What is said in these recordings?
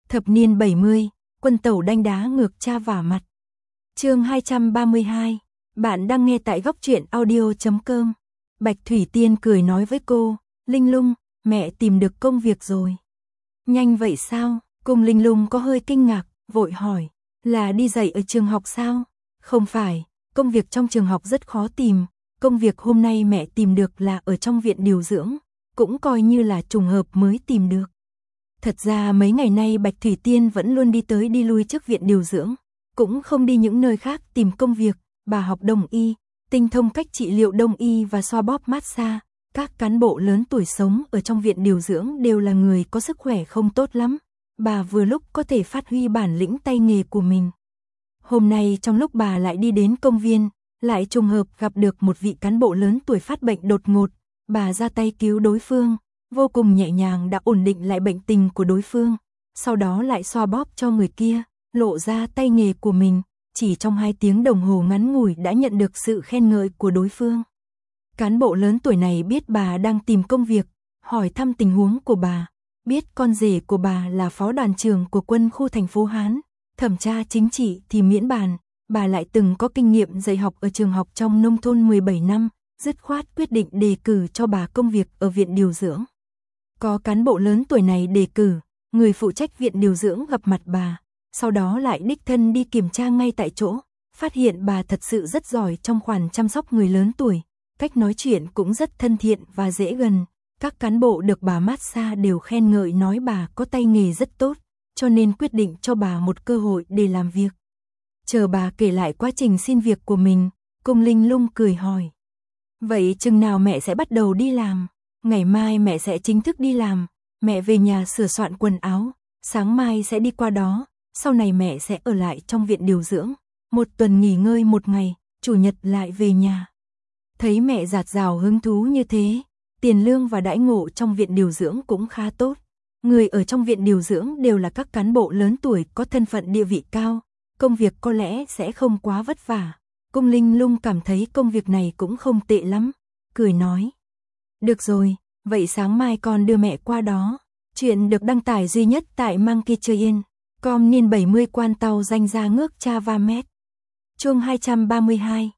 Thập niên 70, quân tẩu đanh đá ngược cha vả mặt. Chương 232, bạn đang nghe tại góc truyện audio.com. Bạch Thủy Tiên cười nói với cô, Linh Lung, mẹ tìm được công việc rồi. Nhanh vậy sao? Cung Linh Lung có hơi kinh ngạc, vội hỏi, là đi dạy ở trường học sao? Không phải, công việc trong trường học rất khó tìm, công việc hôm nay mẹ tìm được là ở trong viện điều dưỡng, cũng coi như là trùng hợp mới tìm được. Thật ra mấy ngày nay Bạch Thủy Tiên vẫn luôn đi tới đi lui trước viện điều dưỡng, cũng không đi những nơi khác tìm công việc, bà học đông y, tinh thông cách trị liệu đông y và xoa bóp massage. Các cán bộ lớn tuổi sống ở trong viện điều dưỡng đều là người có sức khỏe không tốt lắm, bà vừa lúc có thể phát huy bản lĩnh tay nghề của mình. Hôm nay trong lúc bà lại đi đến công viên, lại trùng hợp gặp được một vị cán bộ lớn tuổi phát bệnh đột ngột, bà ra tay cứu đối phương, vô cùng nhẹ nhàng đã ổn định lại bệnh tình của đối phương, sau đó lại xoa bóp cho người kia, lộ ra tay nghề của mình, chỉ trong 2 tiếng đồng hồ ngắn ngủi đã nhận được sự khen ngợi của đối phương. Cán bộ lớn tuổi này biết bà đang tìm công việc, hỏi thăm tình huống của bà, biết con rể của bà là phó đoàn trưởng của quân khu thành phố Hán, thẩm tra chính trị thì miễn bàn, bà lại từng có kinh nghiệm dạy học ở trường học trong nông thôn 17 năm, dứt khoát quyết định đề cử cho bà công việc ở viện điều dưỡng. Có cán bộ lớn tuổi này đề cử, người phụ trách viện điều dưỡng gặp mặt bà, sau đó lại đích thân đi kiểm tra ngay tại chỗ, phát hiện bà thật sự rất giỏi trong khoản chăm sóc người lớn tuổi, cách nói chuyện cũng rất thân thiện và dễ gần. Các cán bộ được bà massage đều khen ngợi nói bà có tay nghề rất tốt, cho nên quyết định cho bà một cơ hội để làm việc. Chờ bà kể lại quá trình xin việc của mình, Cung Linh Lung cười hỏi. Vậy chừng nào mẹ sẽ bắt đầu đi làm? Ngày mai mẹ sẽ chính thức đi làm, mẹ về nhà sửa soạn quần áo, sáng mai sẽ đi qua đó, sau này mẹ sẽ ở lại trong viện điều dưỡng, 1 tuần nghỉ ngơi 1 ngày, chủ nhật lại về nhà. Thấy mẹ dạt dào hứng thú như thế, tiền lương và đãi ngộ trong viện điều dưỡng cũng khá tốt. Người ở trong viện điều dưỡng đều là các cán bộ lớn tuổi có thân phận địa vị cao, công việc có lẽ sẽ không quá vất vả. Cung Linh Lung cảm thấy công việc này cũng không tệ lắm, cười nói. Được rồi, vậy sáng mai con đưa mẹ qua đó. Chuyện được đăng tải duy nhất tại Monkeytrain.com niên 70 quan tàu danh ra ngước cha va mét. Chương 232,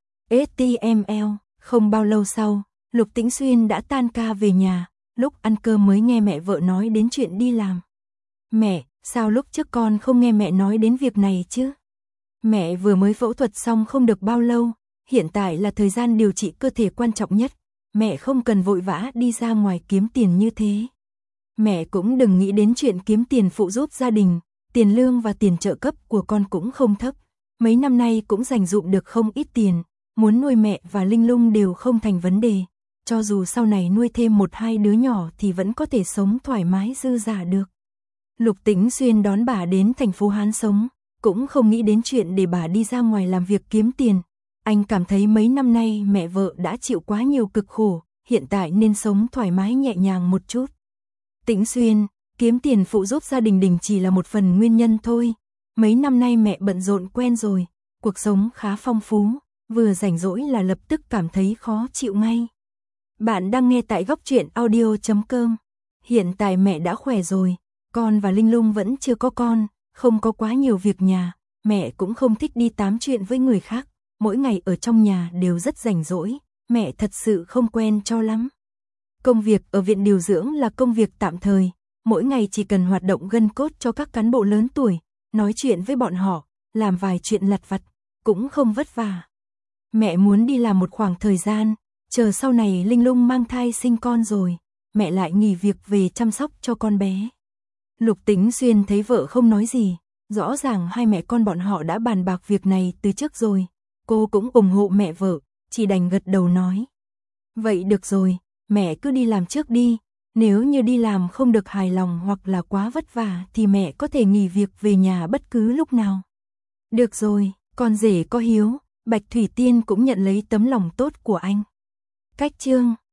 HTML. Không bao lâu sau, Lục Tĩnh Xuyên đã tan ca về nhà, lúc ăn cơm mới nghe mẹ vợ nói đến chuyện đi làm. Mẹ, sao lúc trước con không nghe mẹ nói đến việc này chứ? Mẹ vừa mới phẫu thuật xong không được bao lâu, hiện tại là thời gian điều trị cơ thể quan trọng nhất, mẹ không cần vội vã đi ra ngoài kiếm tiền như thế. Mẹ cũng đừng nghĩ đến chuyện kiếm tiền phụ giúp gia đình, tiền lương và tiền trợ cấp của con cũng không thấp, mấy năm nay cũng dành dụm được không ít tiền, muốn nuôi mẹ và Linh Lung đều không thành vấn đề, cho dù sau này nuôi thêm 1-2 đứa nhỏ thì vẫn có thể sống thoải mái dư dả được. Lục Tĩnh Xuyên đón bà đến thành phố Hán sống, cũng không nghĩ đến chuyện để bà đi ra ngoài làm việc kiếm tiền. Anh cảm thấy mấy năm nay mẹ vợ đã chịu quá nhiều cực khổ, hiện tại nên sống thoải mái nhẹ nhàng một chút. Tĩnh Xuyên, kiếm tiền phụ giúp gia đình chỉ là một phần nguyên nhân thôi. Mấy năm nay mẹ bận rộn quen rồi, cuộc sống khá phong phú, vừa rảnh rỗi là lập tức cảm thấy khó chịu ngay. Bạn đang nghe tại góc truyện audio.com. Hiện tại mẹ đã khỏe rồi, con và Linh Lung vẫn chưa có con, không có quá nhiều việc nhà, mẹ cũng không thích đi tám chuyện với người khác, mỗi ngày ở trong nhà đều rất rảnh rỗi, mẹ thật sự không quen cho lắm. Công việc ở viện điều dưỡng là công việc tạm thời, mỗi ngày chỉ cần hoạt động gân cốt cho các cán bộ lớn tuổi, nói chuyện với bọn họ, làm vài chuyện lặt vặt, cũng không vất vả. Mẹ muốn đi làm một khoảng thời gian, chờ sau này Linh Lung mang thai sinh con rồi, mẹ lại nghỉ việc về chăm sóc cho con bé. Lục Tĩnh Xuyên thấy vợ không nói gì, rõ ràng hai mẹ con bọn họ đã bàn bạc việc này từ trước rồi, cô cũng ủng hộ mẹ vợ, chỉ đành gật đầu nói. Vậy được rồi, mẹ cứ đi làm trước đi, nếu như đi làm không được hài lòng hoặc là quá vất vả thì mẹ có thể nghỉ việc về nhà bất cứ lúc nào. Được rồi, con rể có hiếu, Bạch Thủy Tiên cũng nhận lấy tấm lòng tốt của anh. Cách chương